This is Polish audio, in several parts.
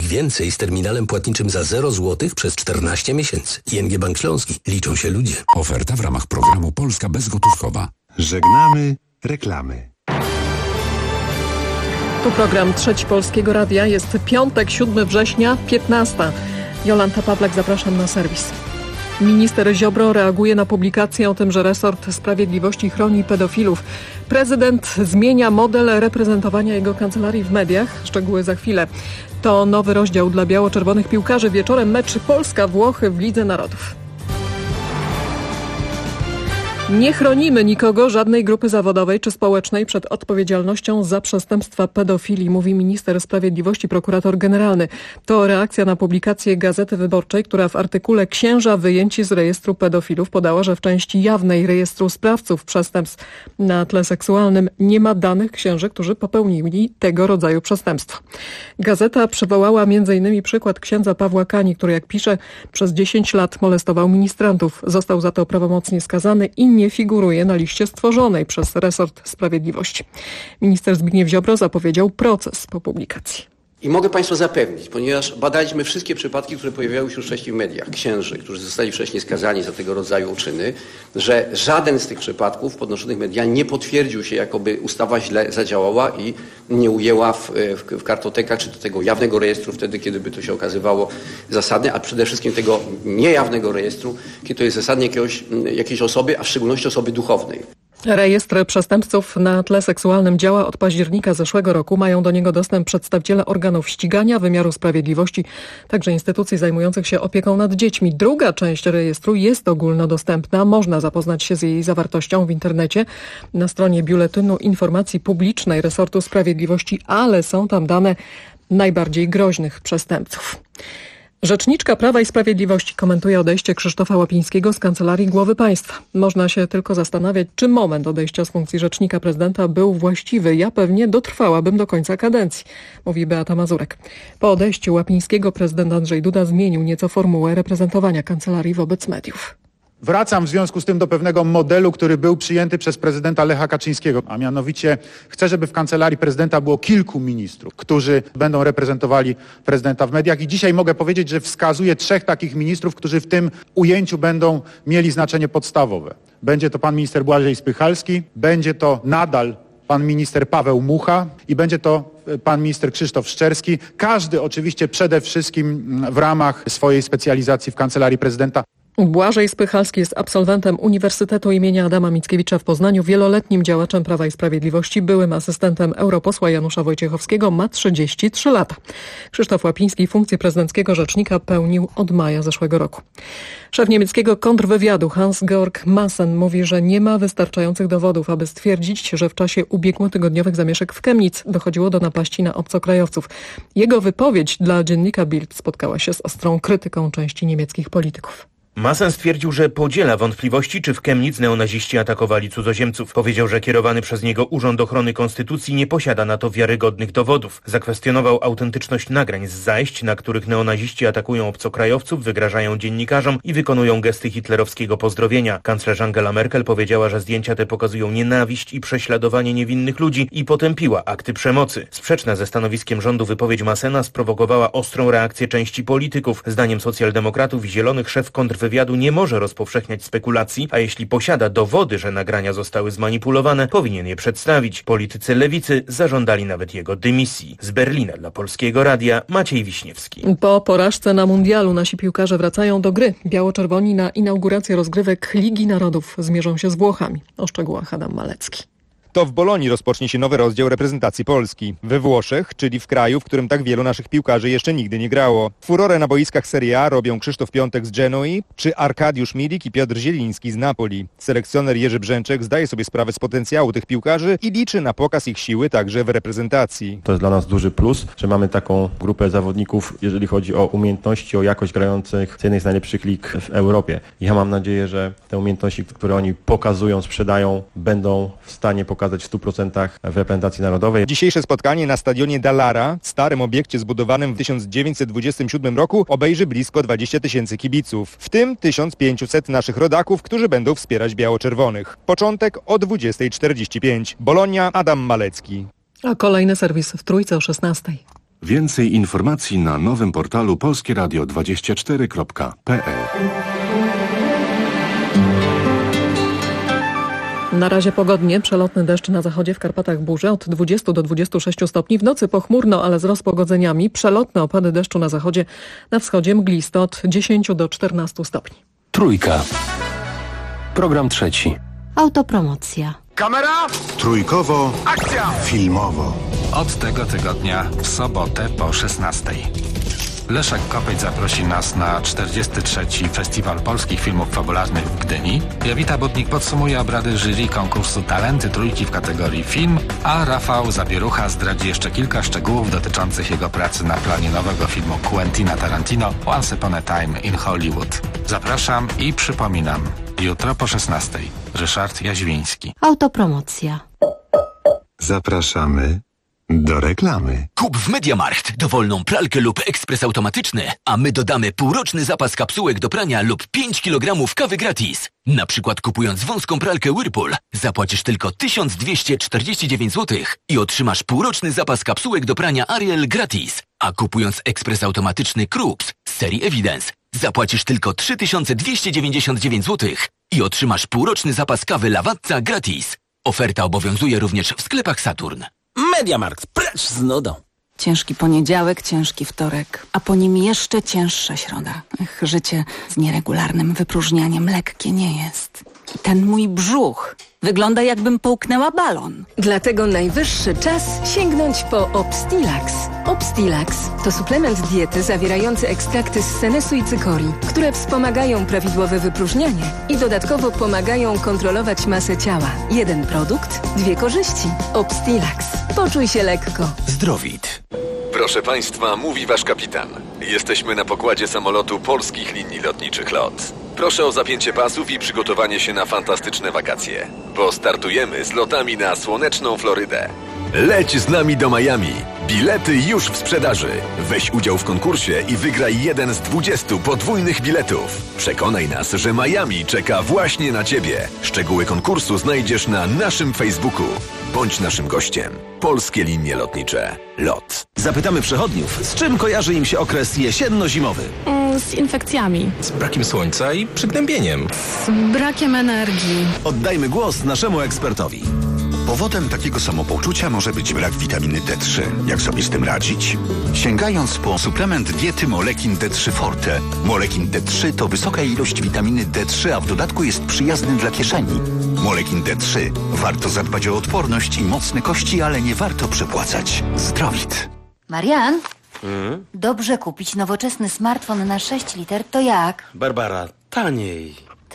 więcej z terminalem płatniczym za 0 zł przez 14 miesięcy. ING Bank Śląski. Liczą się ludzie. Oferta w ramach programu Polska Bezgotówkowa. Żegnamy reklamy. Tu program Trzeci Polskiego Radia. Jest piątek, 7 września, 15. Jolanta Pawlak, zapraszam na serwis. Minister Ziobro reaguje na publikację o tym, że resort sprawiedliwości chroni pedofilów. Prezydent zmienia model reprezentowania jego kancelarii w mediach. Szczegóły za chwilę. To nowy rozdział dla biało-czerwonych piłkarzy. Wieczorem mecz Polska-Włochy w Lidze Narodów. Nie chronimy nikogo, żadnej grupy zawodowej czy społecznej przed odpowiedzialnością za przestępstwa pedofilii, mówi minister sprawiedliwości, prokurator generalny. To reakcja na publikację Gazety Wyborczej, która w artykule Księża wyjęci z rejestru pedofilów podała, że w części jawnej rejestru sprawców przestępstw na tle seksualnym nie ma danych księży, którzy popełnili tego rodzaju przestępstwa. Gazeta przywołała m.in. przykład księdza Pawła Kani, który, jak pisze, przez 10 lat molestował ministrantów. Został za to prawomocnie skazany i nie figuruje na liście stworzonej przez resort sprawiedliwości. Minister Zbigniew Ziobro zapowiedział proces po publikacji. I mogę Państwa zapewnić, ponieważ badaliśmy wszystkie przypadki, które pojawiały się wcześniej w mediach, księży, którzy zostali wcześniej skazani za tego rodzaju czyny, że żaden z tych przypadków podnoszonych medialnie nie potwierdził się, jakoby ustawa źle zadziałała i nie ujęła w kartotekach, czy do tego jawnego rejestru wtedy, kiedy by to się okazywało zasadne, a przede wszystkim tego niejawnego rejestru, kiedy to jest zasadnie jakiejś osoby, a w szczególności osoby duchownej. Rejestr przestępców na tle seksualnym działa od października zeszłego roku. Mają do niego dostęp przedstawiciele organów ścigania, wymiaru sprawiedliwości, także instytucji zajmujących się opieką nad dziećmi. Druga część rejestru jest ogólnodostępna. Można zapoznać się z jej zawartością w internecie na stronie Biuletynu Informacji Publicznej resortu sprawiedliwości, ale są tam dane najbardziej groźnych przestępców. Rzeczniczka Prawa i Sprawiedliwości komentuje odejście Krzysztofa Łapińskiego z Kancelarii Głowy Państwa. Można się tylko zastanawiać, czy moment odejścia z funkcji rzecznika prezydenta był właściwy. Ja pewnie dotrwałabym do końca kadencji, mówi Beata Mazurek. Po odejściu Łapińskiego prezydent Andrzej Duda zmienił nieco formułę reprezentowania kancelarii wobec mediów. Wracam w związku z tym do pewnego modelu, który był przyjęty przez prezydenta Lecha Kaczyńskiego, a mianowicie chcę, żeby w kancelarii prezydenta było kilku ministrów, którzy będą reprezentowali prezydenta w mediach i dzisiaj mogę powiedzieć, że wskazuję 3 takich ministrów, którzy w tym ujęciu będą mieli znaczenie podstawowe. Będzie to pan minister Błażej Spychalski, będzie to nadal pan minister Paweł Mucha i będzie to pan minister Krzysztof Szczerski. Każdy oczywiście przede wszystkim w ramach swojej specjalizacji w kancelarii prezydenta. Błażej Spychalski jest absolwentem Uniwersytetu imienia Adama Mickiewicza w Poznaniu, wieloletnim działaczem Prawa i Sprawiedliwości, byłym asystentem europosła Janusza Wojciechowskiego, ma 33 lata. Krzysztof Łapiński funkcję prezydenckiego rzecznika pełnił od maja zeszłego roku. Szef niemieckiego kontrwywiadu Hans-Georg Maassen mówi, że nie ma wystarczających dowodów, aby stwierdzić, że w czasie ubiegłotygodniowych zamieszek w Chemnitz dochodziło do napaści na obcokrajowców. Jego wypowiedź dla dziennika Bild spotkała się z ostrą krytyką części niemieckich polityków. Maassen stwierdził, że podziela wątpliwości, czy w Chemnitz neonaziści atakowali cudzoziemców. Powiedział, że kierowany przez niego Urząd Ochrony Konstytucji nie posiada na to wiarygodnych dowodów. Zakwestionował autentyczność nagrań z zajść, na których neonaziści atakują obcokrajowców, wygrażają dziennikarzom i wykonują gesty hitlerowskiego pozdrowienia. Kanclerz Angela Merkel powiedziała, że zdjęcia te pokazują nienawiść i prześladowanie niewinnych ludzi i potępiła akty przemocy. Sprzeczna ze stanowiskiem rządu wypowiedź Maassena sprowokowała ostrą reakcję części polityków. Zdaniem socjaldemokratów i zielonych szef kontrwywiadu nie może rozpowszechniać spekulacji, a jeśli posiada dowody, że nagrania zostały zmanipulowane, powinien je przedstawić. Politycy lewicy zażądali nawet jego dymisji. Z Berlina dla Polskiego Radia Maciej Wiśniewski. Po porażce na mundialu nasi piłkarze wracają do gry. Biało-czerwoni na inaugurację rozgrywek Ligi Narodów zmierzą się z Włochami. O szczegółach Adam Malecki. To w Bolonii rozpocznie się nowy rozdział reprezentacji Polski. We Włoszech, czyli w kraju, w którym tak wielu naszych piłkarzy jeszcze nigdy nie grało. Furorę na boiskach Serie A robią Krzysztof Piątek z Genoi, czy Arkadiusz Milik i Piotr Zieliński z Napoli. Selekcjoner Jerzy Brzęczek zdaje sobie sprawę z potencjału tych piłkarzy i liczy na pokaz ich siły także w reprezentacji. To jest dla nas duży plus, że mamy taką grupę zawodników, jeżeli chodzi o umiejętności, o jakość grających z jednej z najlepszych lig w Europie. Ja mam nadzieję, że te umiejętności, które oni pokazują, sprzedają, będą w stanie pokazać w 100% w reprezentacji narodowej. Dzisiejsze spotkanie na stadionie Dallara, starym obiekcie zbudowanym w 1927 roku, obejrzy blisko 20 000 kibiców, w tym 1500 naszych rodaków, którzy będą wspierać biało-czerwonych. Początek o 20:45. Bolonia, Adam Malecki. A kolejny serwis w Trójce o 16:00. Więcej informacji na nowym portalu polskieradio24.pl. Na razie pogodnie, przelotny deszcz na zachodzie, w Karpatach burze od 20 do 26 stopni. W nocy pochmurno, ale z rozpogodzeniami. Przelotne opady deszczu na zachodzie, na wschodzie mglisto od 10 do 14 stopni. Trójka. Program trzeci. Autopromocja. Kamera! Trójkowo. Akcja! Filmowo. Od tego tygodnia w sobotę po 16:00. Leszek Kopeć zaprosi nas na 43. Festiwal Polskich Filmów Fabularnych w Gdyni. Jowita Butnik podsumuje obrady jury konkursu Talenty Trójki w kategorii film, a Rafał Zabierucha zdradzi jeszcze kilka szczegółów dotyczących jego pracy na planie nowego filmu Quentina Tarantino Once Upon a Time in Hollywood. Zapraszam i przypominam, jutro po 16:00. Ryszard Jaźwiński. Autopromocja. Zapraszamy do reklamy. Kup w MediaMarkt dowolną pralkę lub ekspres automatyczny, a my dodamy półroczny zapas kapsułek do prania lub 5 kg kawy gratis. Na przykład kupując wąską pralkę Whirlpool zapłacisz tylko 1249 zł i otrzymasz półroczny zapas kapsułek do prania Ariel gratis. A kupując ekspres automatyczny Krups z serii Evidence zapłacisz tylko 3299 zł i otrzymasz półroczny zapas kawy Lavazza gratis. Oferta obowiązuje również w sklepach Saturn. MediaMarkt, precz z nudą. Ciężki poniedziałek, ciężki wtorek, a po nim jeszcze cięższa środa. Życie z nieregularnym wypróżnianiem lekkie nie jest. I ten mój brzuch wygląda, jakbym połknęła balon. Dlatego najwyższy czas sięgnąć po Obstilax. Obstilax to suplement diety zawierający ekstrakty z senesu i cykorii, które wspomagają prawidłowe wypróżnianie i dodatkowo pomagają kontrolować masę ciała. Jeden produkt, dwie korzyści. Obstilax. Poczuj się lekko. Zdrowit. Proszę Państwa, mówi Wasz kapitan. Jesteśmy na pokładzie samolotu Polskich Linii Lotniczych LOT. Proszę o zapięcie pasów i przygotowanie się na fantastyczne wakacje, bo startujemy z lotami na słoneczną Florydę. Leć z nami do Miami. Bilety już w sprzedaży. Weź udział w konkursie i wygraj jeden z 20 podwójnych biletów. Przekonaj nas, że Miami czeka właśnie na Ciebie. Szczegóły konkursu znajdziesz na naszym Facebooku. Bądź naszym gościem. Polskie Linie Lotnicze LOT. Zapytamy przechodniów, z czym kojarzy im się okres jesienno-zimowy. Z infekcjami. Z brakiem słońca i przygnębieniem. Z brakiem energii. Oddajmy głos naszemu ekspertowi. Powodem takiego samopoczucia może być brak witaminy D3. Jak sobie z tym radzić? Sięgając po suplement diety Molekin D3 Forte. Molekin D3 to wysoka ilość witaminy D3, a w dodatku jest przyjazny dla kieszeni. Molekin D3. Warto zadbać o odporność i mocne kości, ale nie warto przepłacać. Zdrowit. Marian? Dobrze kupić nowoczesny smartfon na 6 liter, to jak? Barbara, taniej.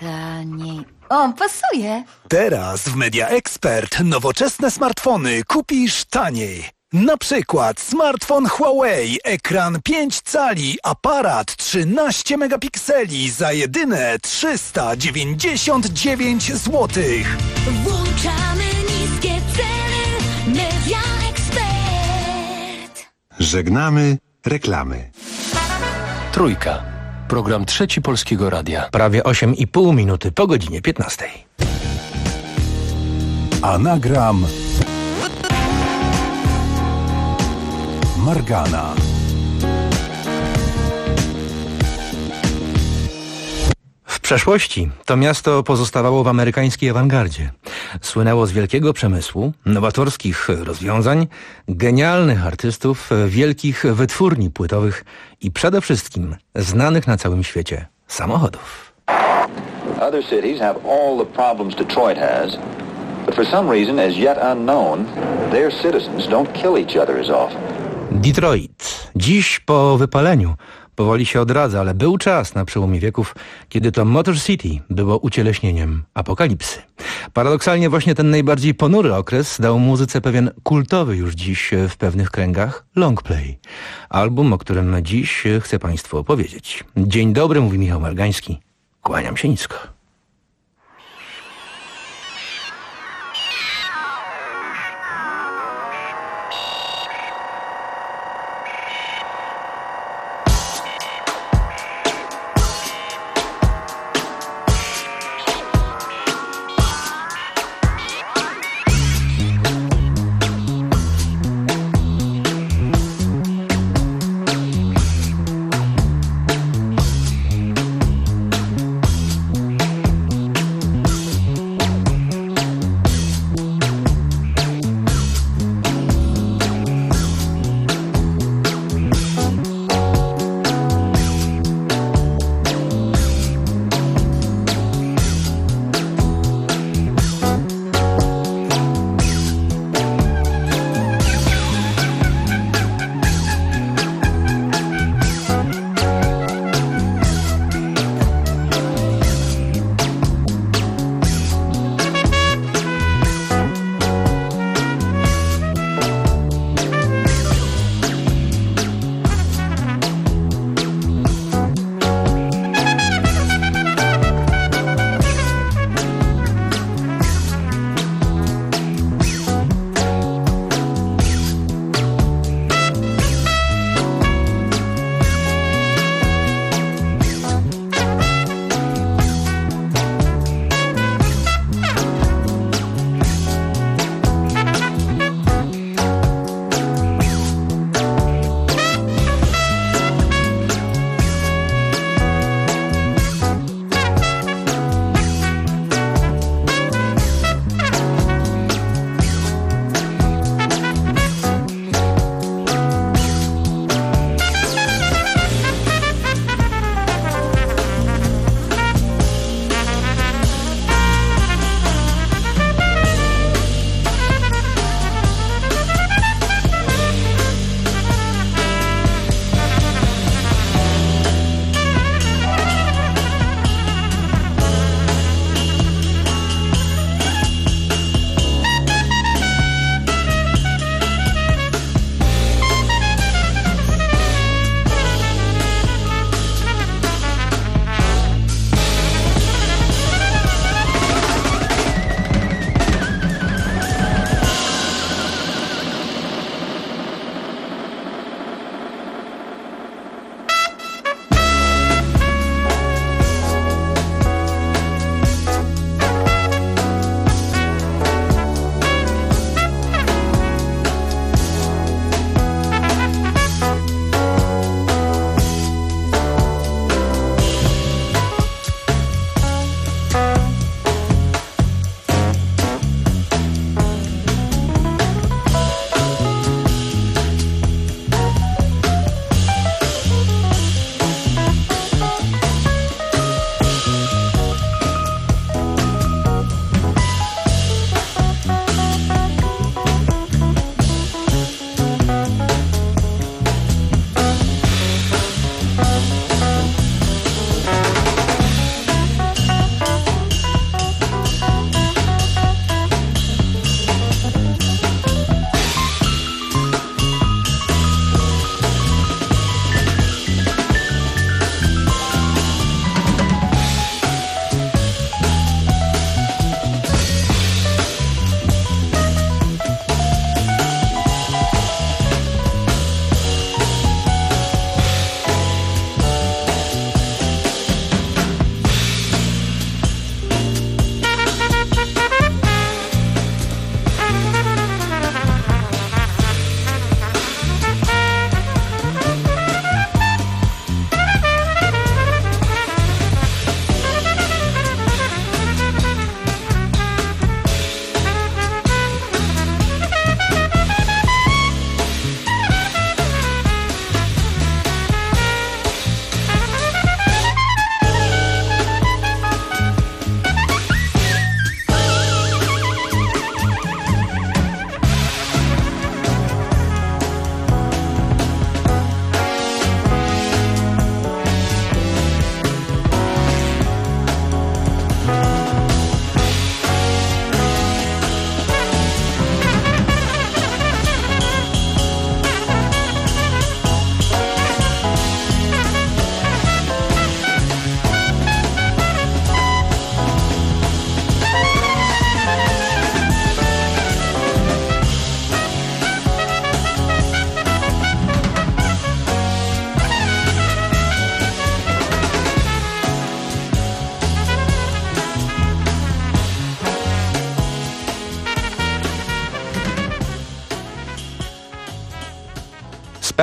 Taniej. O, pasuje. Teraz w Media Expert nowoczesne smartfony kupisz taniej. Na przykład smartfon Huawei, ekran 5 cali, aparat 13 megapikseli za jedyne 399 zł. Włączamy niskie ceny. Media Expert. Żegnamy reklamy. Trójka. Program trzeci Polskiego Radia. Prawie 8,5 minuty po godzinie 15. Anagram Margana. W przeszłości to miasto pozostawało w amerykańskiej awangardzie. Słynęło z wielkiego przemysłu, nowatorskich rozwiązań, genialnych artystów, wielkich wytwórni płytowych i przede wszystkim znanych na całym świecie samochodów. Other cities have all the problems Detroit has, but for some reason as yet unknown, their citizens don't kill each other as often. Detroit. Dziś po wypaleniu powoli się odradza, ale był czas na przełomie wieków, kiedy to Motor City było ucieleśnieniem apokalipsy. Paradoksalnie właśnie ten najbardziej ponury okres dał muzyce pewien kultowy już dziś w pewnych kręgach longplay. Album, o którym dziś chcę Państwu opowiedzieć. Dzień dobry, mówi Michał Margański. Kłaniam się nisko.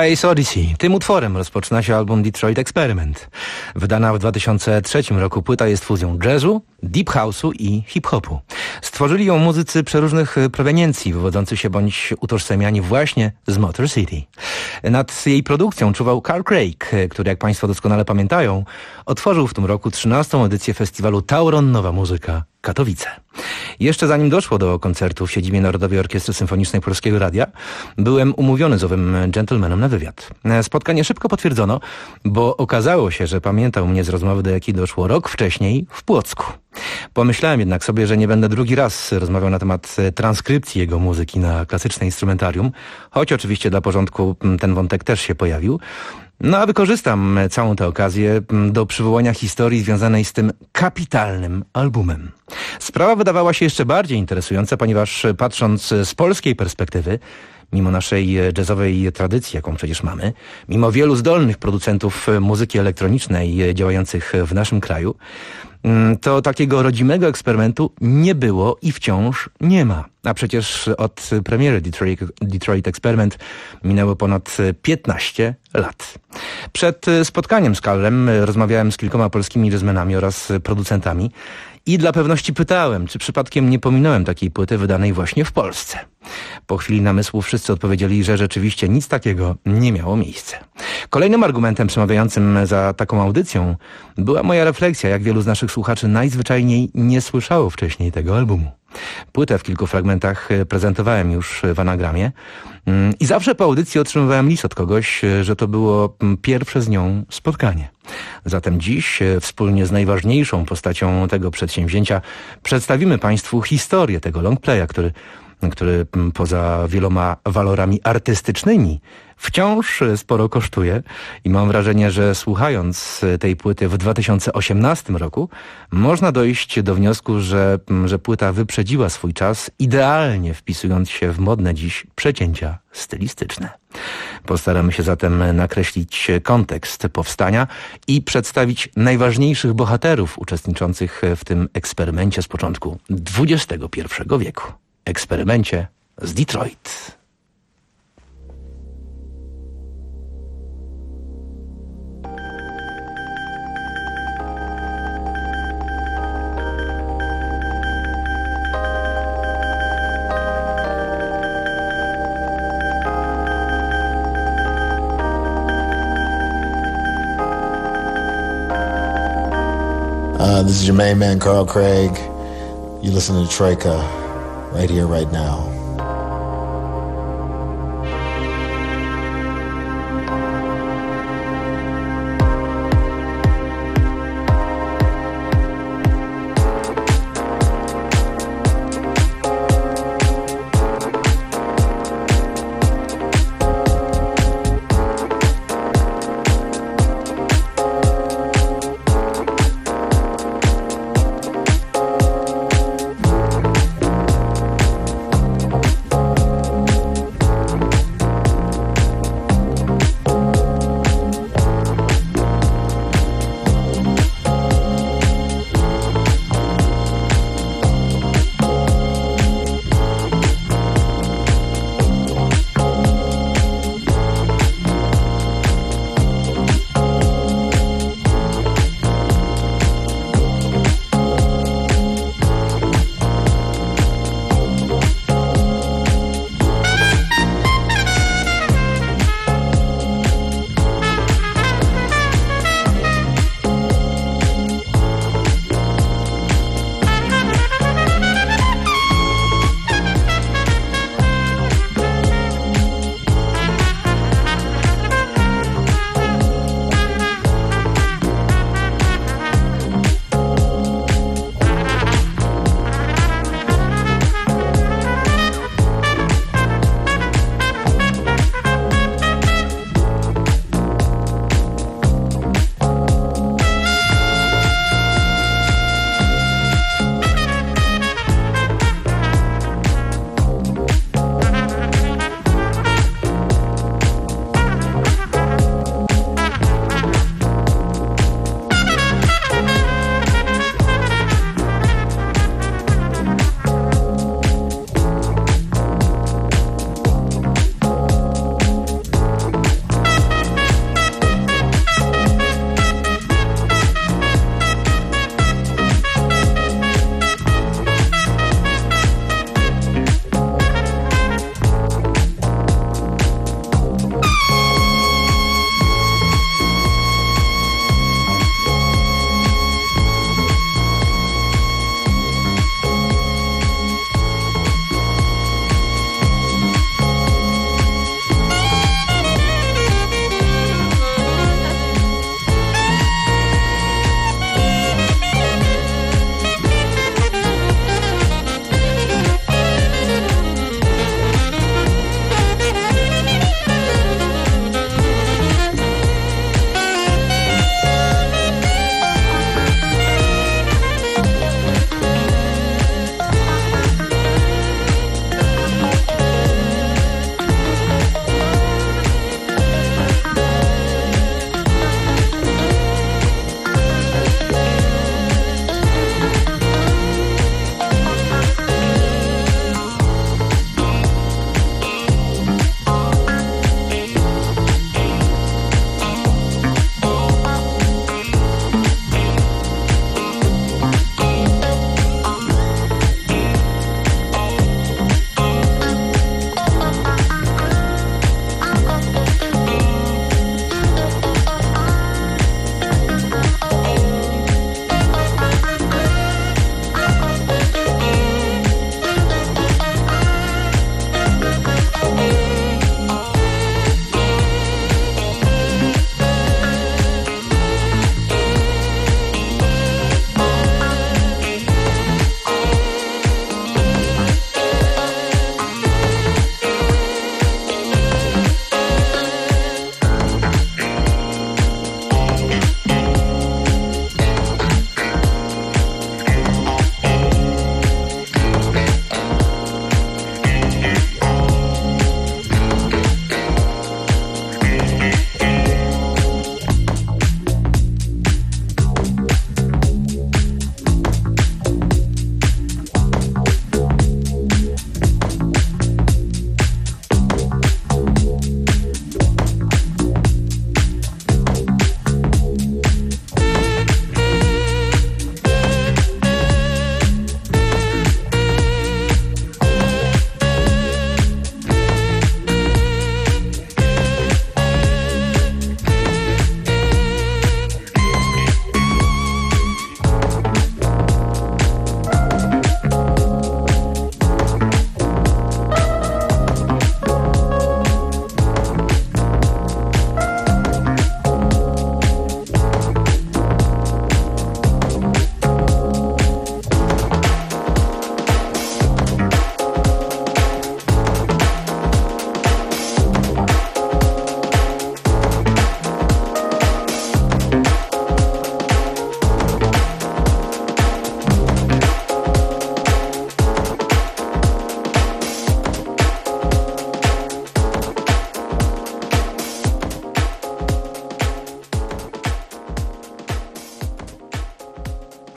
Space Odyssey. Tym utworem rozpoczyna się album Detroit Experiment. Wydana w 2003 roku płyta jest fuzją jazzu, deep house'u i hip-hopu. Stworzyli ją muzycy przeróżnych proweniencji, wywodzących się bądź utożsamiani właśnie z Motor City. Nad jej produkcją czuwał Carl Craig, który, jak Państwo doskonale pamiętają, otworzył w tym roku 13. edycję festiwalu Tauron Nowa Muzyka Katowice. Jeszcze zanim doszło do koncertu w siedzibie Narodowej Orkiestry Symfonicznej Polskiego Radia, byłem umówiony z owym gentlemanem na wywiad. Spotkanie szybko potwierdzono, bo okazało się, że pamiętał mnie z rozmowy, do jakiej doszło rok wcześniej w Płocku. Pomyślałem jednak sobie, że nie będę drugi raz rozmawiał na temat transkrypcji jego muzyki na klasyczne instrumentarium, choć oczywiście dla porządku ten wątek też się pojawił. No a wykorzystam całą tę okazję do przywołania historii związanej z tym kapitalnym albumem. Sprawa wydawała się jeszcze bardziej interesująca, ponieważ patrząc z polskiej perspektywy, mimo naszej jazzowej tradycji, jaką przecież mamy, mimo wielu zdolnych producentów muzyki elektronicznej działających w naszym kraju, to takiego rodzimego eksperymentu nie było i wciąż nie ma. A przecież od premiery Detroit Experiment minęło ponad 15 lat. Przed spotkaniem z Carlem rozmawiałem z kilkoma polskimi jazzmenami oraz producentami i dla pewności pytałem, czy przypadkiem nie pominąłem takiej płyty wydanej właśnie w Polsce. Po chwili namysłu wszyscy odpowiedzieli, że rzeczywiście nic takiego nie miało miejsca. Kolejnym argumentem przemawiającym za taką audycją była moja refleksja, jak wielu z naszych słuchaczy najzwyczajniej nie słyszało wcześniej tego albumu. Płytę w kilku fragmentach prezentowałem już w Anagramie i zawsze po audycji otrzymywałem list od kogoś, że to było pierwsze z nią spotkanie. Zatem dziś wspólnie z najważniejszą postacią tego przedsięwzięcia przedstawimy Państwu historię tego longplaya, który poza wieloma walorami artystycznymi wciąż sporo kosztuje i mam wrażenie, że słuchając tej płyty w 2018 roku można dojść do wniosku, że płyta wyprzedziła swój czas, idealnie wpisując się w modne dziś przecięcia stylistyczne. Postaramy się zatem nakreślić kontekst powstania i przedstawić najważniejszych bohaterów uczestniczących w tym eksperymencie z początku XXI wieku. Eksperymencie z Detroit. This is your main man, Carl Craig. You listen to Troika right here, right now.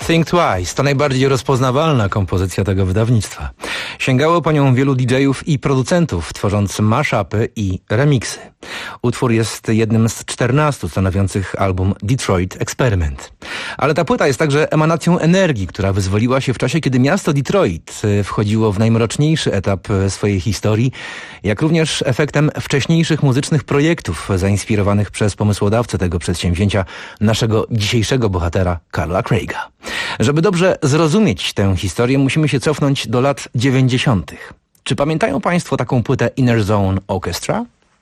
Think Twice to najbardziej rozpoznawalna kompozycja tego wydawnictwa. Sięgało po nią wielu DJ-ów i producentów, tworząc mash-upy i remixy. Utwór jest jednym z 14 stanowiących album Detroit Experiment. Ale ta płyta jest także emanacją energii, która wyzwoliła się w czasie, kiedy miasto Detroit wchodziło w najmroczniejszy etap swojej historii, jak również efektem wcześniejszych muzycznych projektów zainspirowanych przez pomysłodawcę tego przedsięwzięcia, naszego dzisiejszego bohatera Carla Craiga. Żeby dobrze zrozumieć tę historię, musimy się cofnąć do lat 90. Czy pamiętają Państwo taką płytę Inner Zone Orchestra?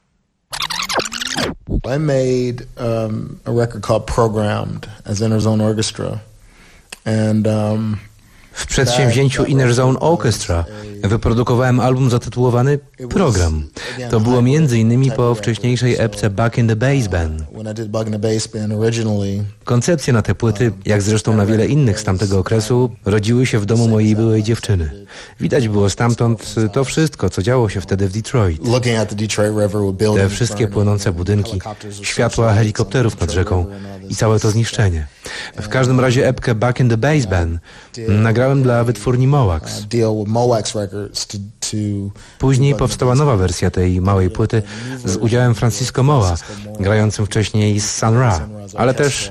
I made a record called Programmed as Inner Zone Orchestra. And w przedsięwzięciu Inner Zone Orchestra wyprodukowałem album zatytułowany Program. To było m.in. po wcześniejszej epce Back in the Bass Band. Koncepcje na te płyty, jak zresztą na wiele innych z tamtego okresu, rodziły się w domu mojej byłej dziewczyny. Widać było stamtąd to wszystko, co działo się wtedy w Detroit. Te wszystkie płonące budynki, światła helikopterów nad rzeką i całe to zniszczenie. W każdym razie epkę Back in the Bass Band nagrałem dla wytwórni Mowax. Później powstała nowa wersja tej małej płyty z udziałem Francisco Moa, grającym wcześniej z Sun Ra, ale też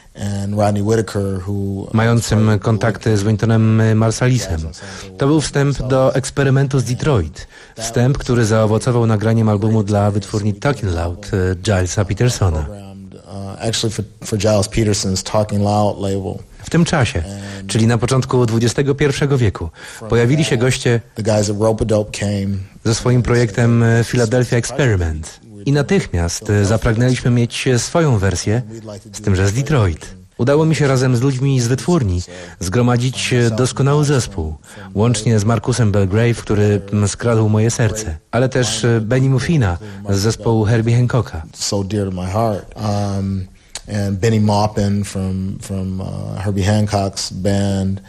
mającym kontakty z Wyntonem Marsalisem. To był wstęp do eksperymentu z Detroit. Wstęp, który zaowocował nagraniem albumu dla wytwórni Talking Loud Gilesa Petersona. W tym czasie, czyli na początku XXI wieku, pojawili się goście ze swoim projektem Philadelphia Experiment i natychmiast zapragnęliśmy mieć swoją wersję, z tym, że z Detroit. Udało mi się razem z ludźmi z wytwórni zgromadzić doskonały zespół, łącznie z Marcusem Belgrave, który skradł moje serce, ale też Benny Muffina z zespołu Herbie Hancocka. And Benny Maupin from Herbie Hancock's band,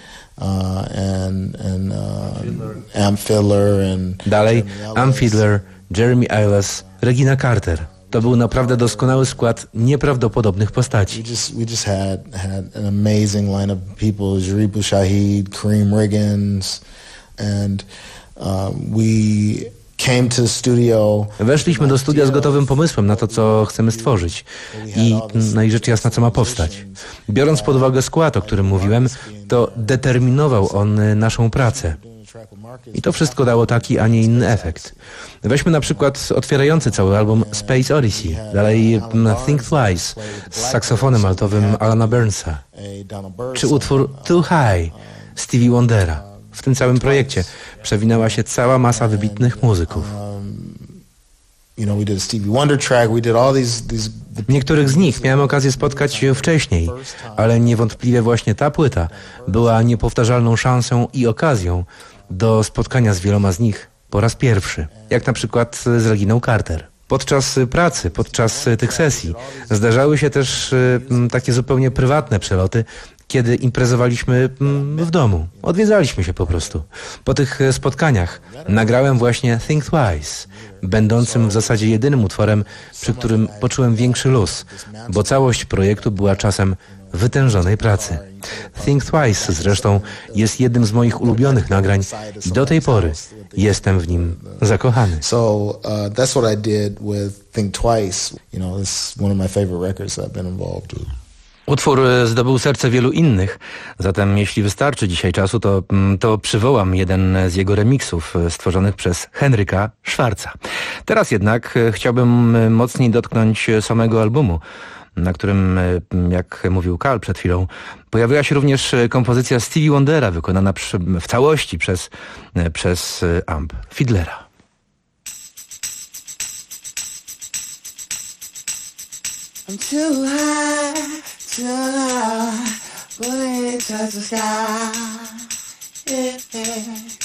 Amp Fiddler and dalej Amp Fiddler, Jeremy Ailes, Regina Carter. To był naprawdę doskonały skład nieprawdopodobnych postaci. We just had an amazing line of people: Jaribu Shahid, Kareem Riggins, and we Weszliśmy do studia z gotowym pomysłem na to, co chcemy stworzyć i rzecz jasna, co ma powstać. Biorąc pod uwagę skład, o którym mówiłem, to determinował on naszą pracę. I to wszystko dało taki, a nie inny efekt. Weźmy na przykład otwierający cały album Space Odyssey, dalej Think Twice z saksofonem altowym Alana Burnsa, czy utwór Too High Stevie Wondera. W tym całym projekcie przewinęła się cała masa wybitnych muzyków. Niektórych z nich miałem okazję spotkać wcześniej, ale niewątpliwie właśnie ta płyta była niepowtarzalną szansą i okazją do spotkania z wieloma z nich po raz pierwszy, jak na przykład z Reginą Carter. Podczas pracy, podczas tych sesji zdarzały się też takie zupełnie prywatne przeloty, kiedy imprezowaliśmy w domu. Odwiedzaliśmy się po prostu. Po tych spotkaniach nagrałem właśnie Think Twice, będącym w zasadzie jedynym utworem, przy którym poczułem większy luz, bo całość projektu była czasem wytężonej pracy. Think Twice zresztą jest jednym z moich ulubionych nagrań i do tej pory jestem w nim zakochany. That's what I did with Think Twice. It's one of my favorite records I've been involved with. Utwór zdobył serce wielu innych, zatem jeśli wystarczy dzisiaj czasu, to przywołam jeden z jego remixów stworzonych przez Henryka Schwarza. Teraz jednak chciałbym mocniej dotknąć samego albumu, na którym, jak mówił Karl przed chwilą, pojawiła się również kompozycja Stevie Wondera, wykonana w całości przez Amp Fiddlera. I'm too high, but it touch the sky. Yeah.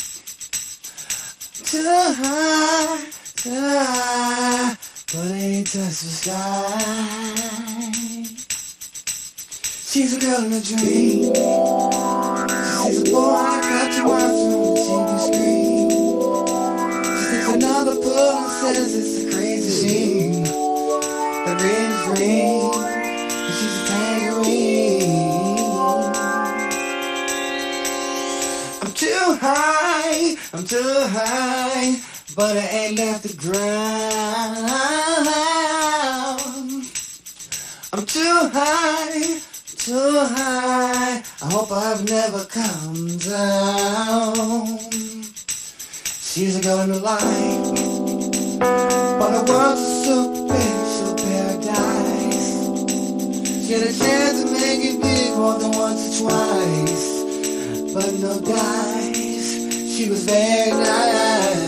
Too high, but it touch the sky. She's a girl in a dream. She says, boy, I got you out from the TV screen. She takes another pull and says it's a crazy scene. The ring is ring. She's a tangerine. too high, but I ain't left the ground. I'm too high, too high. I hope I've never come down. She's a girl in the light, but the world's a superficial paradise. She had a chance to make it big more than once or twice, but no dice. She was very nice.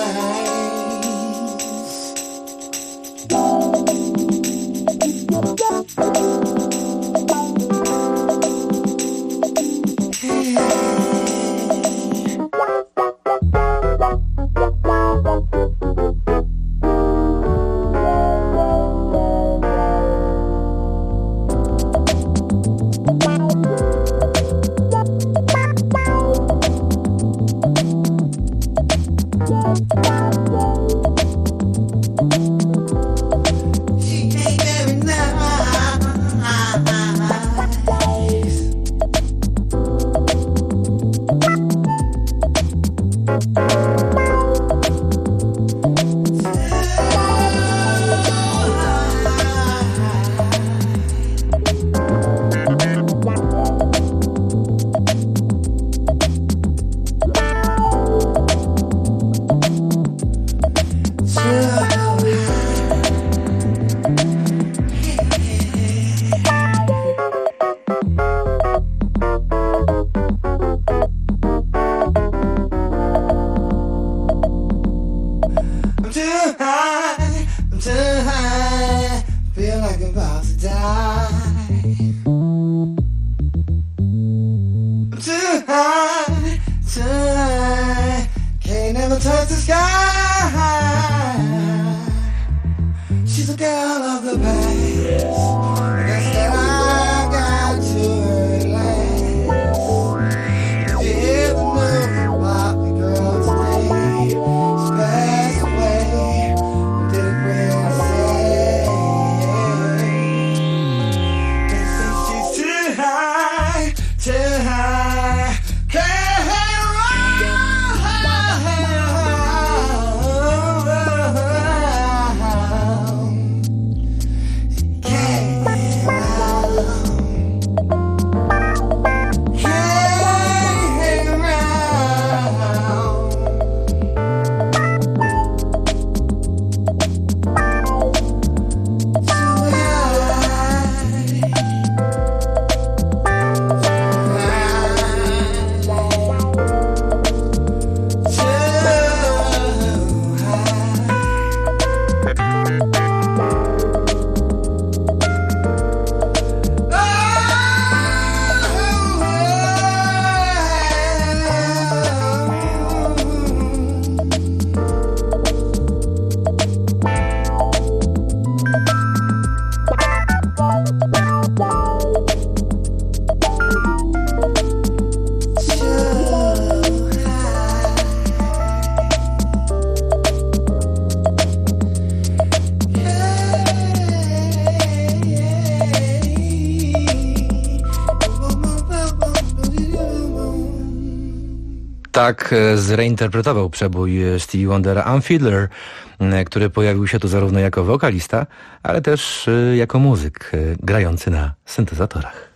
Tak zreinterpretował przebój Stevie Wondera I'm Fiddler, który pojawił się tu zarówno jako wokalista, ale też jako muzyk grający na syntezatorach.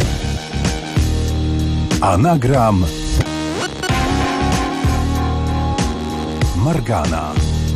Anagram Margana.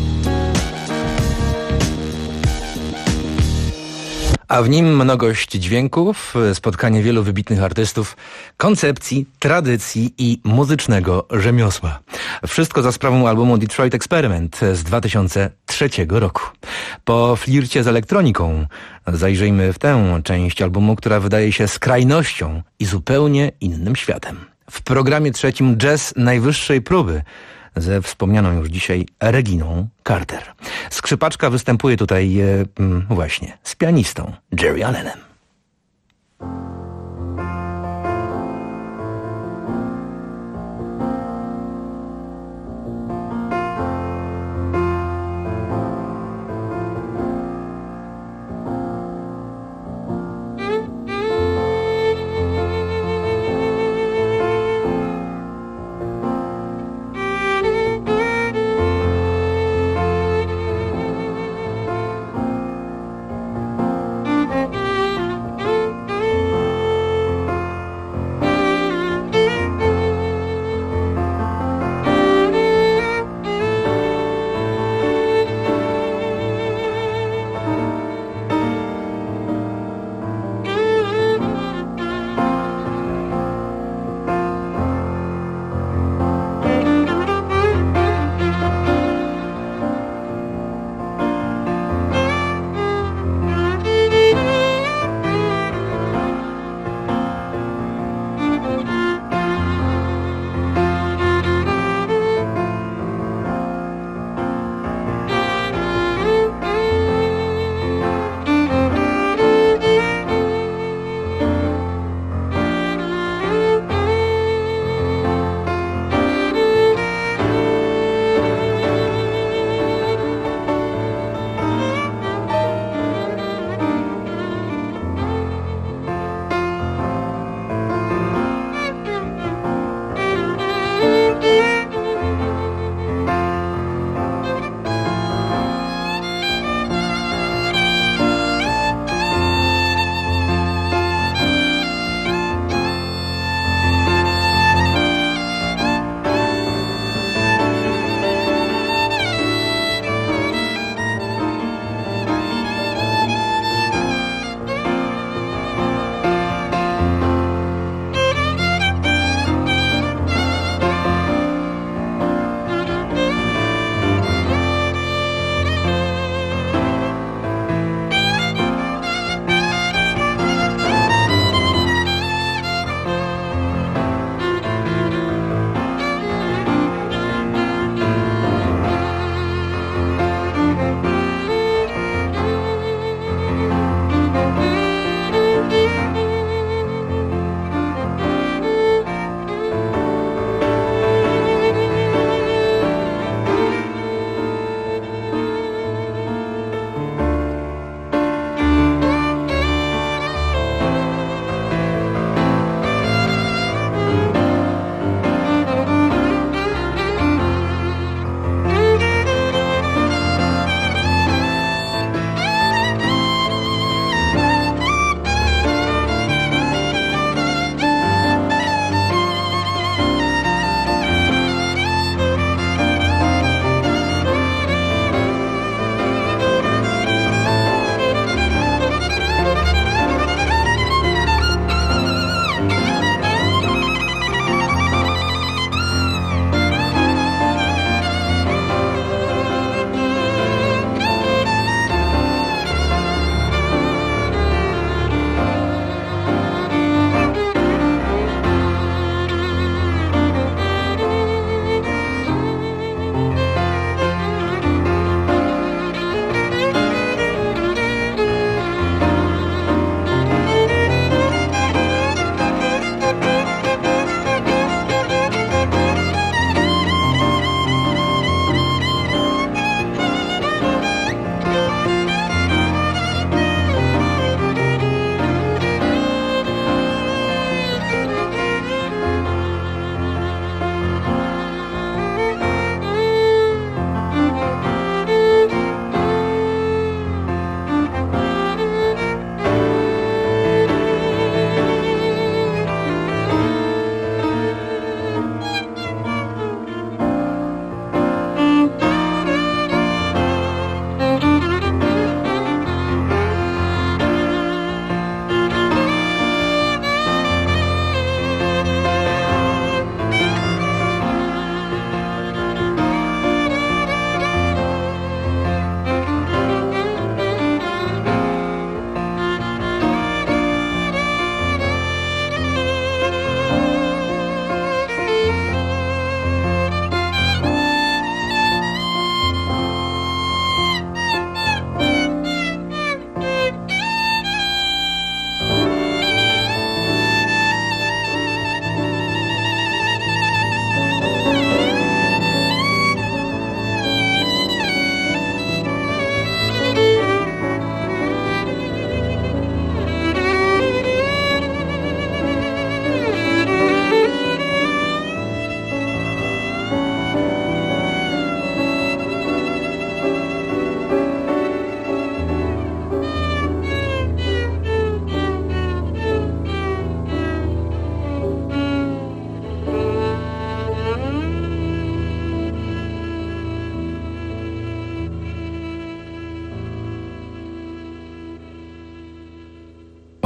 A w nim mnogość dźwięków, spotkanie wielu wybitnych artystów, koncepcji, tradycji i muzycznego rzemiosła. Wszystko za sprawą albumu Detroit Experiment z 2003 roku. Po flircie z elektroniką zajrzyjmy w tę część albumu, która wydaje się skrajnością i zupełnie innym światem. W programie trzecim jazz najwyższej próby ze wspomnianą już dzisiaj Reginą Carter. Skrzypaczka występuje tutaj właśnie z pianistą Jerry Allenem.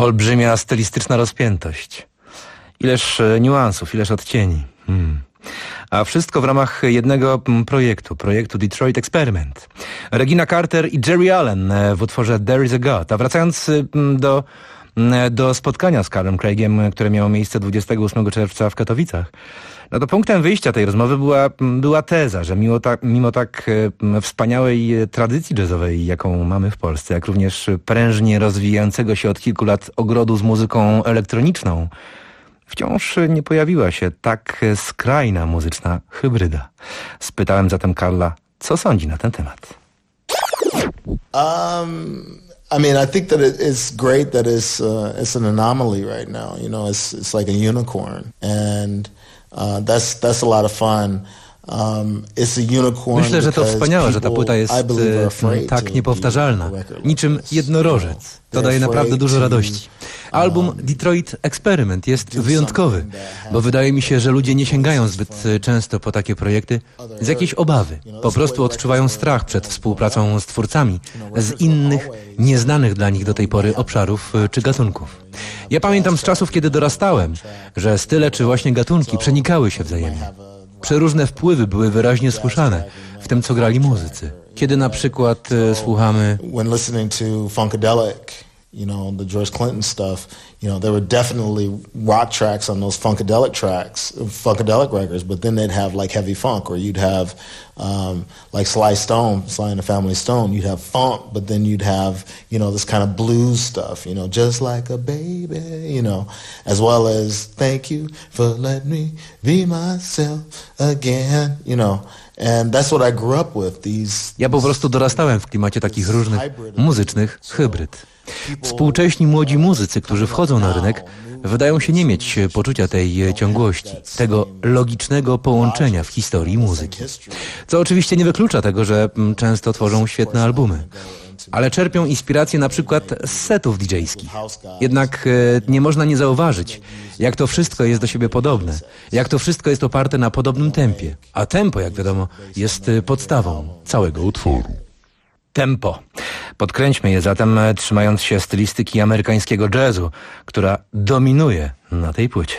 Olbrzymia stylistyczna rozpiętość. Ileż niuansów, ileż odcieni. A wszystko w ramach jednego projektu Detroit Experiment. Regina Carter i Jerry Allen w utworze There is a God. A wracając do spotkania z Carlem Craigiem, które miało miejsce 28 czerwca w Katowicach, no to punktem wyjścia tej rozmowy była teza, że mimo tak wspaniałej tradycji jazzowej, jaką mamy w Polsce, jak również prężnie rozwijającego się od kilku lat ogrodu z muzyką elektroniczną, wciąż nie pojawiła się tak skrajna muzyczna hybryda. Spytałem zatem Carla, co sądzi na ten temat. I mean, I think that it's great that it's an anomaly right now. You know, it's like a unicorn, and that's a lot of fun. Myślę, że to wspaniałe, że ta płyta jest tak niepowtarzalna. Niczym jednorożec. To daje naprawdę dużo radości. Album Detroit Experiment jest wyjątkowy, bo wydaje mi się, że ludzie nie sięgają zbyt często po takie projekty z jakiejś obawy. Po prostu odczuwają strach przed współpracą z twórcami z innych, nieznanych dla nich do tej pory obszarów czy gatunków. Ja pamiętam z czasów, kiedy dorastałem, że style czy właśnie gatunki przenikały się wzajemnie. Przeróżne wpływy były wyraźnie słyszane w tym, co grali muzycy. Kiedy na przykład słuchamy... When listening to Funkadelic, you know, the George Clinton stuff, you know, there were definitely rock tracks on those Funkadelic records, but then they'd have like heavy funk, or you'd have like Sly and the Family Stone, you'd have funk, but then you'd have, you know, this kind of blues stuff, you know, just like a baby, you know, as well as thank you for letting me be myself again, you know. And that's what I grew up with, Ja po prostu dorastałem w klimacie takich różnych muzycznych hybryd. Współcześni młodzi muzycy, którzy wchodzą na rynek, wydają się nie mieć poczucia tej ciągłości, tego logicznego połączenia w historii muzyki. Co oczywiście nie wyklucza tego, że często tworzą świetne albumy. Ale czerpią inspirację na przykład z setów DJ-skich. Jednak nie można nie zauważyć, jak to wszystko jest do siebie podobne, jak to wszystko jest oparte na podobnym tempie. A tempo, jak wiadomo, jest podstawą całego utworu. Tempo. Podkręćmy je zatem, trzymając się stylistyki amerykańskiego jazzu, która dominuje na tej płycie.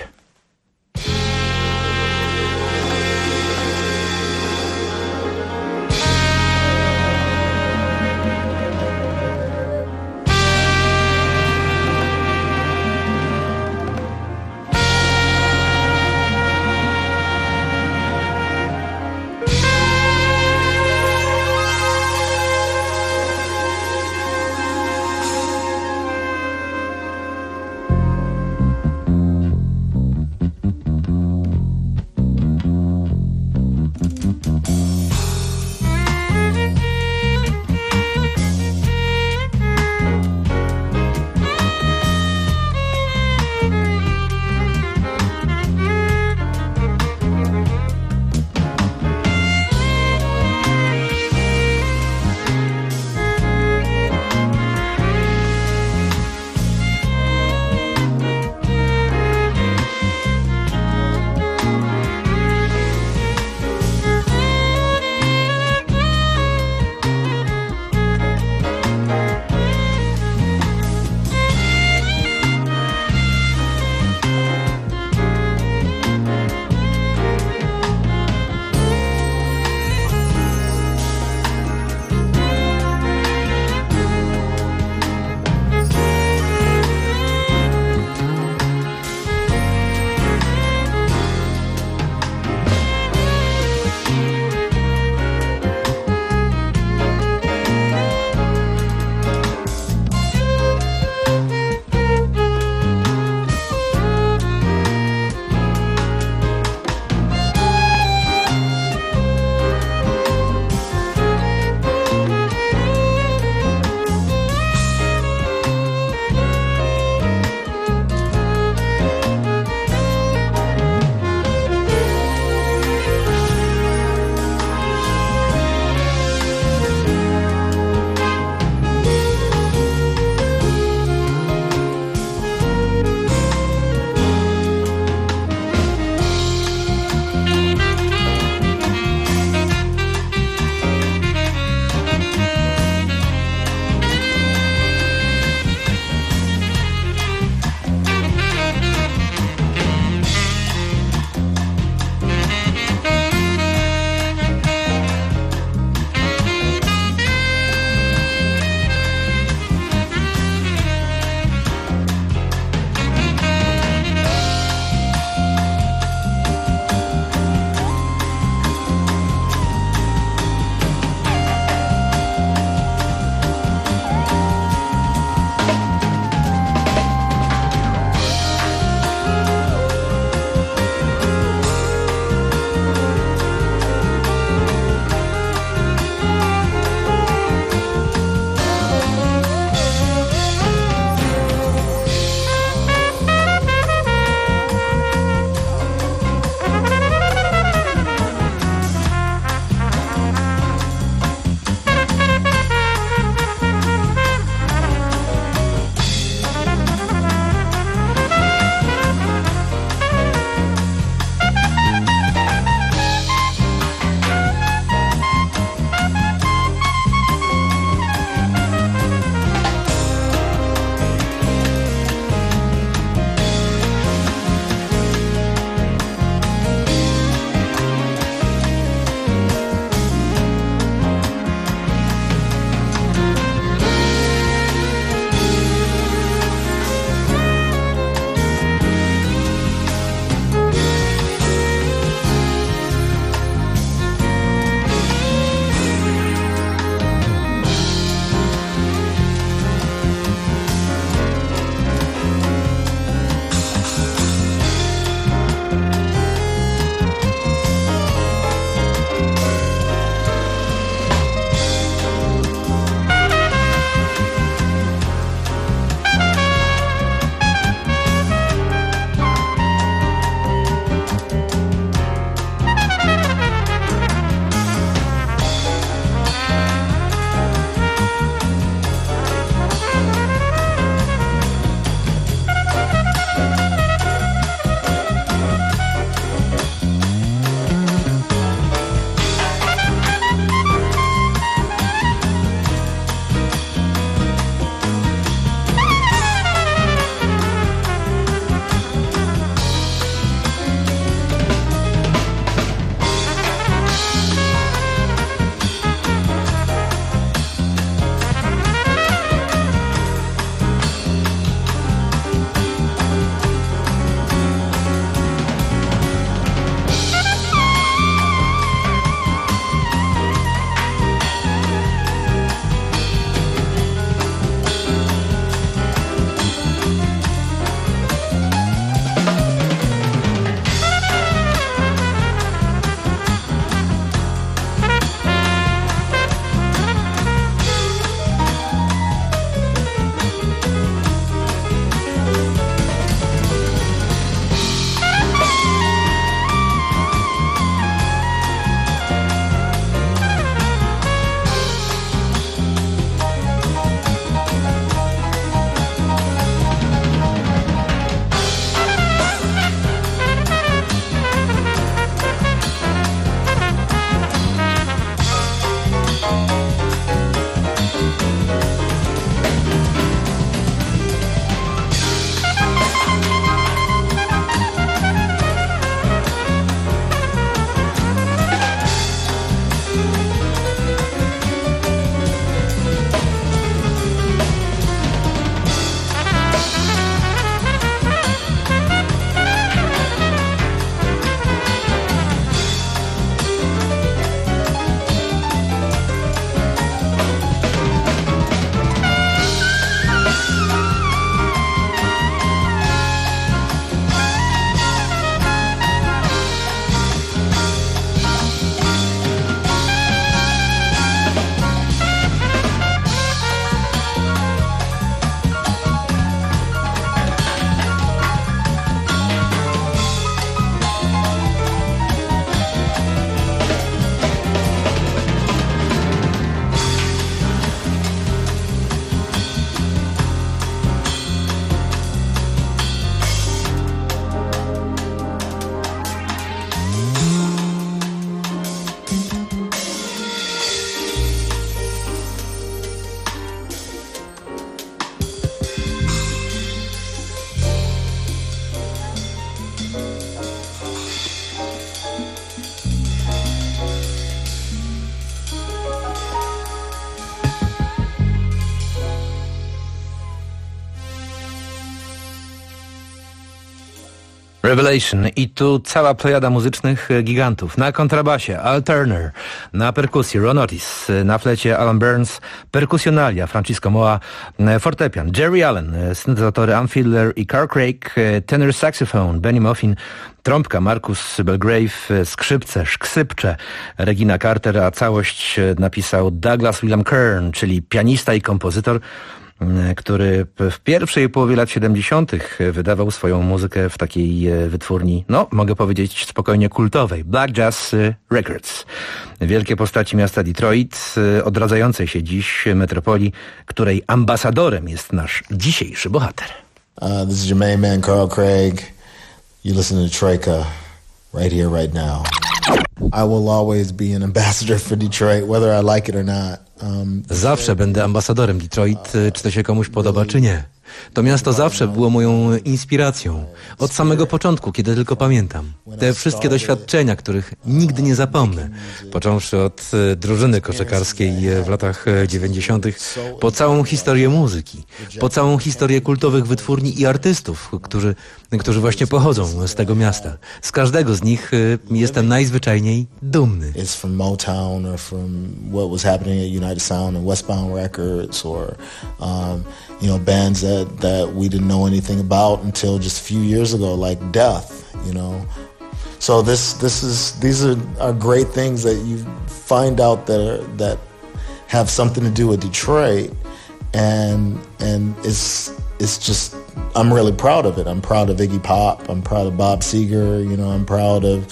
Revelation i tu cała plejada muzycznych gigantów. Na kontrabasie Al Turner, na perkusji Ron Otis, na flecie Alan Burns, perkusjonalia Francisco Moa, fortepian Jerry Allen, syntezatory Anfiedler i Carl Craig, tenor saxophone Benny Muffin, trąbka Marcus Belgrave, skrzypce, szksypcze Regina Carter, a całość napisał Douglas William Kern, czyli pianista i kompozytor, który w pierwszej połowie lat 70. wydawał swoją muzykę w takiej wytwórni, no mogę powiedzieć spokojnie kultowej, Black Jazz Records. Wielkie postaci miasta Detroit, odradzającej się dziś metropolii, której ambasadorem jest nasz dzisiejszy bohater. This is your main man, Carl Craig. You listen to Troika right here, right now. I will always be an ambassador for Detroit, whether I like it or not. Zawsze będę ambasadorem Detroit, czy to się komuś podoba, czy nie. To miasto zawsze było moją inspiracją. Od samego początku, kiedy tylko pamiętam. Te wszystkie doświadczenia, których nigdy nie zapomnę. Począwszy od drużyny koszykarskiej w latach 90., po całą historię muzyki, po całą historię kultowych wytwórni i artystów, którzy właśnie pochodzą z tego miasta. Z każdego z nich jestem najzwyczajniej dumny. It's from Motown or from what was happening at United Sound and Westbound Records or bands that we didn't know anything about until just a few years ago, like Death, So these are great things that you find out that have something to do with Detroit, and it's just, I'm really proud of it. I'm proud of Iggy Pop. I'm proud of Bob Seger. I'm proud of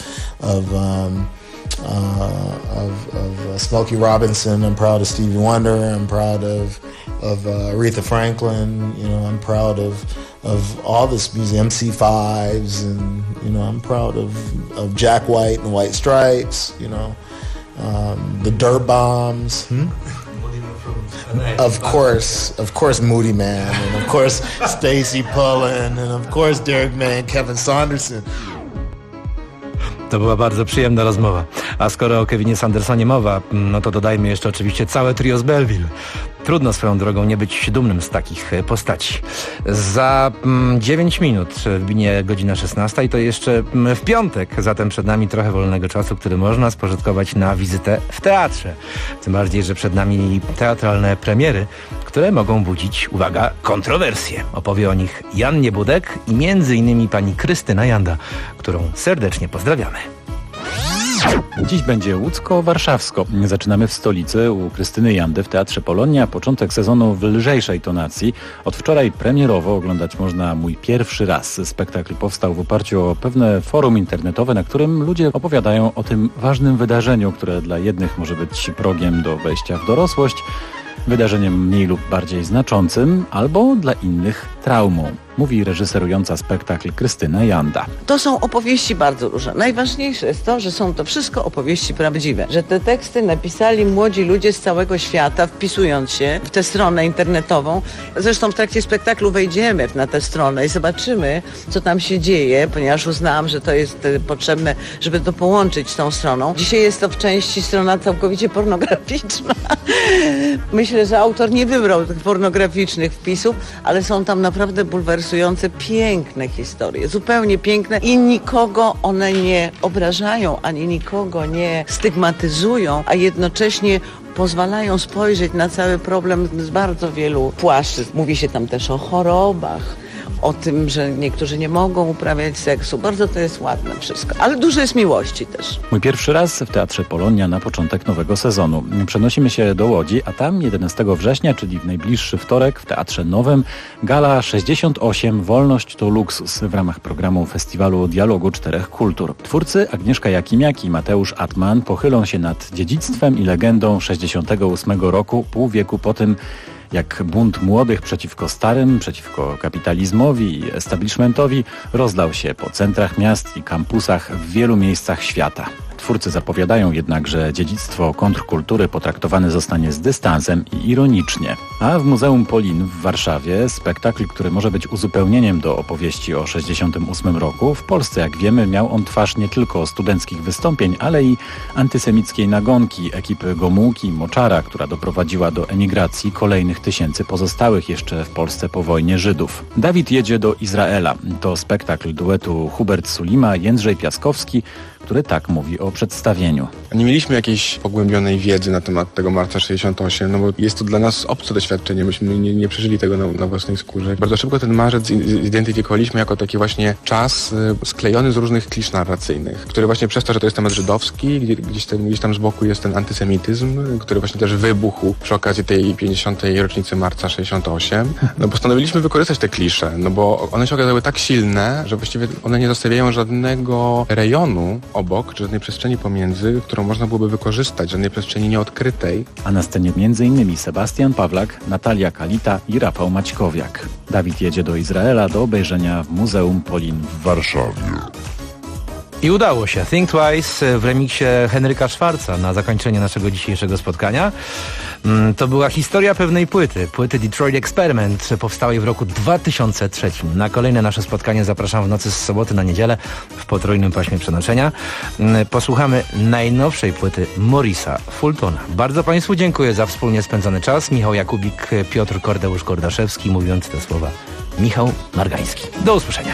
Smokey Robinson. I'm proud of Stevie Wonder. I'm proud of Aretha Franklin. I'm proud of all this music, MC5s, and I'm proud of Jack White and White Stripes. The Dirt Bombs. Of course, Moody Man, and of course Stacy Pullen, and of course Derek May, Kevin Saunderson. To była bardzo przyjemna rozmowa. A skoro o Kevinie Sandersonie mowa, no to dodajmy jeszcze oczywiście całe trio z Belleville. Trudno swoją drogą nie być dumnym z takich postaci. Za 9 minut wbinie godzina 16 i to jeszcze w piątek, zatem przed nami trochę wolnego czasu, który można spożytkować na wizytę w teatrze. Tym bardziej, że przed nami teatralne premiery, które mogą budzić, uwaga, kontrowersje. Opowie o nich Jan Niebudek i między innymi pani Krystyna Janda, którą serdecznie pozdrawiamy. Dziś będzie łódzko-warszawsko. Zaczynamy w stolicy u Krystyny Jandy w Teatrze Polonia. Początek sezonu w lżejszej tonacji. Od wczoraj premierowo oglądać można Mój pierwszy raz. Spektakl powstał w oparciu o pewne forum internetowe, na którym ludzie opowiadają o tym ważnym wydarzeniu, które dla jednych może być progiem do wejścia w dorosłość, wydarzeniem mniej lub bardziej znaczącym, albo dla innych traumą. Mówi reżyserująca spektakl Krystyna Janda. To są opowieści bardzo różne. Najważniejsze jest to, że są to wszystko opowieści prawdziwe. Że te teksty napisali młodzi ludzie z całego świata, wpisując się w tę stronę internetową. Zresztą w trakcie spektaklu wejdziemy na tę stronę i zobaczymy, co tam się dzieje, ponieważ uznałam, że to jest potrzebne, żeby to połączyć z tą stroną. Dzisiaj jest to w części strona całkowicie pornograficzna. Myślę, że autor nie wybrał tych pornograficznych wpisów, ale są tam naprawdę bulwersujące, piękne historie, zupełnie piękne i nikogo one nie obrażają, ani nikogo nie stygmatyzują, a jednocześnie pozwalają spojrzeć na cały problem z bardzo wielu płaszczyzn. Mówi się tam też o chorobach, o tym, że niektórzy nie mogą uprawiać seksu. Bardzo to jest ładne wszystko, ale dużo jest miłości też. Mój pierwszy raz w Teatrze Polonia na początek nowego sezonu. Przenosimy się do Łodzi, a tam 11 września, czyli w najbliższy wtorek w Teatrze Nowym, gala 68 Wolność to luksus w ramach programu Festiwalu Dialogu Czterech Kultur. Twórcy Agnieszka Jakimiak i Mateusz Atman pochylą się nad dziedzictwem i legendą 68 roku, pół wieku po tym, jak bunt młodych przeciwko starym, przeciwko kapitalizmowi i establishmentowi rozlał się po centrach miast i kampusach w wielu miejscach świata. Twórcy zapowiadają jednak, że dziedzictwo kontrkultury potraktowane zostanie z dystansem i ironicznie. A w Muzeum Polin w Warszawie spektakl, który może być uzupełnieniem do opowieści o 1968 roku, w Polsce, jak wiemy, miał on twarz nie tylko studenckich wystąpień, ale i antysemickiej nagonki ekipy Gomułki i Moczara, która doprowadziła do emigracji kolejnych tysięcy pozostałych jeszcze w Polsce po wojnie Żydów. Dawid jedzie do Izraela. To spektakl duetu Hubert Sulima, Jędrzej Piaskowski, który tak mówi o przedstawieniu. Nie mieliśmy jakiejś pogłębionej wiedzy na temat tego Marca 68, no bo jest to dla nas obce doświadczenie, myśmy nie przeżyli tego na własnej skórze. Bardzo szybko ten marzec zidentyfikowaliśmy jako taki właśnie czas sklejony z różnych klisz narracyjnych, który właśnie przez to, że to jest temat żydowski, gdzieś tam z boku jest ten antysemityzm, który właśnie też wybuchł przy okazji tej 50. rocznicy Marca 68. No postanowiliśmy wykorzystać te klisze, no bo one się okazały tak silne, że właściwie one nie zostawiają żadnego rejonu obok, czy żadnej przestrzeni pomiędzy, którą można byłoby wykorzystać, żadnej przestrzeni nieodkrytej. A na scenie m.in. Sebastian Pawlak, Natalia Kalita i Rafał Maćkowiak. Dawid jedzie do Izraela do obejrzenia w Muzeum Polin w Warszawie. I udało się. Think Twice w remiksie Henryka Schwarza na zakończenie naszego dzisiejszego spotkania. To była historia pewnej płyty Detroit Experiment, powstałej w roku 2003. Na kolejne nasze spotkanie zapraszam w nocy z soboty na niedzielę w potrójnym paśmie przenoszenia. Posłuchamy najnowszej płyty Morrisa Fultona. Bardzo Państwu dziękuję za wspólnie spędzony czas. Michał Jakubik, Piotr Kordeusz-Kordaszewski, mówiąc te słowa Michał Margański. Do usłyszenia.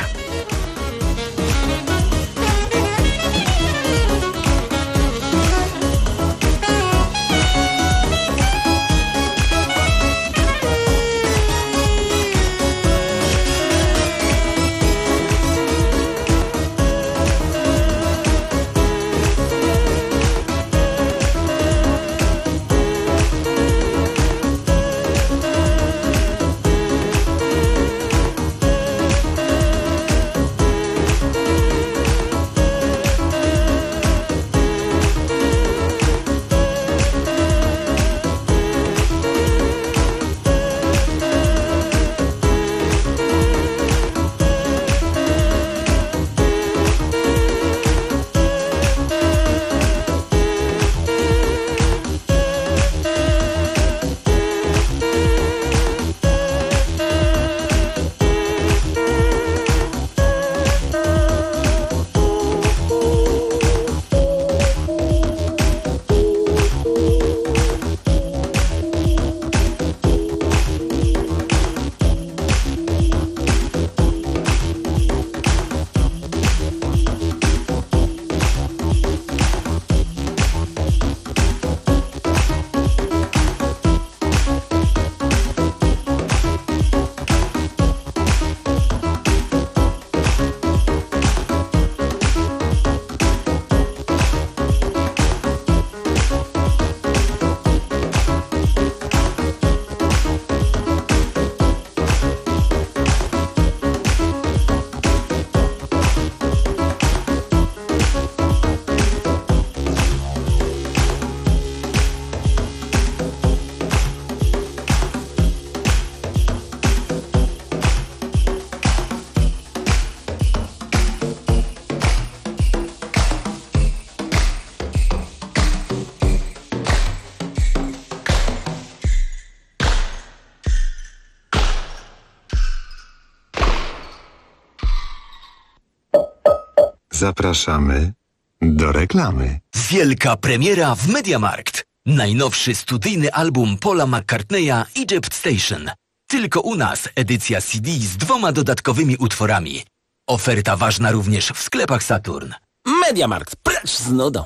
Zapraszamy do reklamy. Wielka premiera w MediaMarkt. Najnowszy studyjny album Paula McCartneya Egypt Station. Tylko u nas edycja CD z 2 dodatkowymi utworami. Oferta ważna również w sklepach Saturn. MediaMarkt, precz z nudą.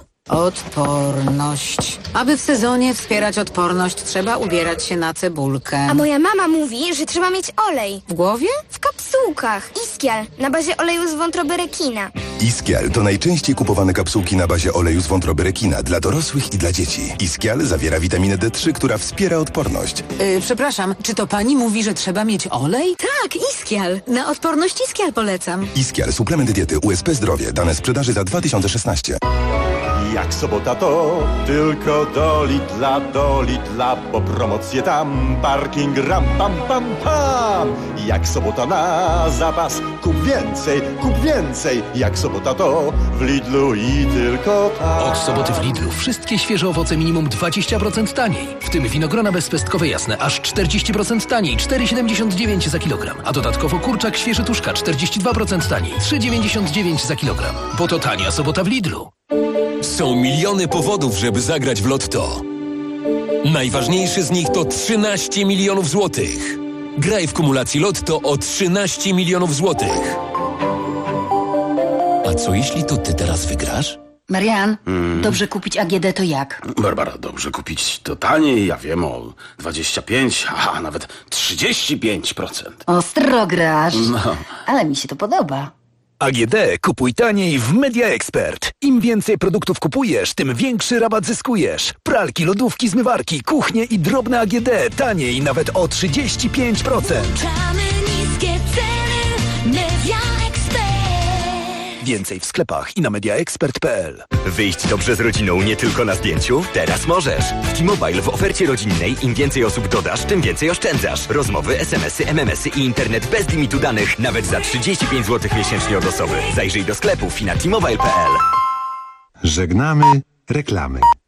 Odporność. Aby w sezonie wspierać odporność, trzeba ubierać się na cebulkę. A moja mama mówi, że trzeba mieć olej. W głowie? W kapsułkach. Iskial, na bazie oleju z wątroby rekina. Iskial to najczęściej kupowane kapsułki na bazie oleju z wątroby rekina dla dorosłych i dla dzieci. Iskial zawiera witaminę D3, która wspiera odporność. Przepraszam, czy to pani mówi, że trzeba mieć olej? Tak, Iskial. Na odporność Iskial polecam. Iskial, suplement diety USP Zdrowie. Dane sprzedaży za 2016. Jak sobota to tylko do Lidla, bo promocje tam, parking ram, pam, pam, pam. Jak sobota na zapas, kup więcej. Jak sobota to w Lidlu i tylko tam. Od soboty w Lidlu wszystkie świeże owoce minimum 20% taniej. W tym winogrona bezpestkowe jasne aż 40% taniej, 4,79 za kilogram. A dodatkowo kurczak świeży tuszka 42% taniej, 3,99 za kilogram. Bo to tania sobota w Lidlu. Są miliony powodów, żeby zagrać w Lotto. Najważniejszy z nich to 13 milionów złotych. Graj w kumulacji Lotto o 13 milionów złotych. A co jeśli to ty teraz wygrasz? Marian, dobrze kupić AGD to jak? Barbara, dobrze kupić to taniej, ja wiem, o 25, a nawet 35%. Ostro grasz. No. Ale mi się to podoba. AGD kupuj taniej w Media Expert. Im więcej produktów kupujesz, tym większy rabat zyskujesz. Pralki, lodówki, zmywarki, kuchnie i drobne AGD taniej nawet o 35%. Włączamy niskie ceny. Media Expert. Więcej w sklepach i na mediaexpert.pl. Wyjść dobrze z rodziną nie tylko na zdjęciu? Teraz możesz. W T-Mobile w ofercie rodzinnej im więcej osób dodasz, tym więcej oszczędzasz. Rozmowy, SMS-y, MMS-y i internet bez limitu danych nawet za 35 zł miesięcznie od osoby. Zajrzyj do sklepów i na T-Mobile.pl. Żegnamy reklamy.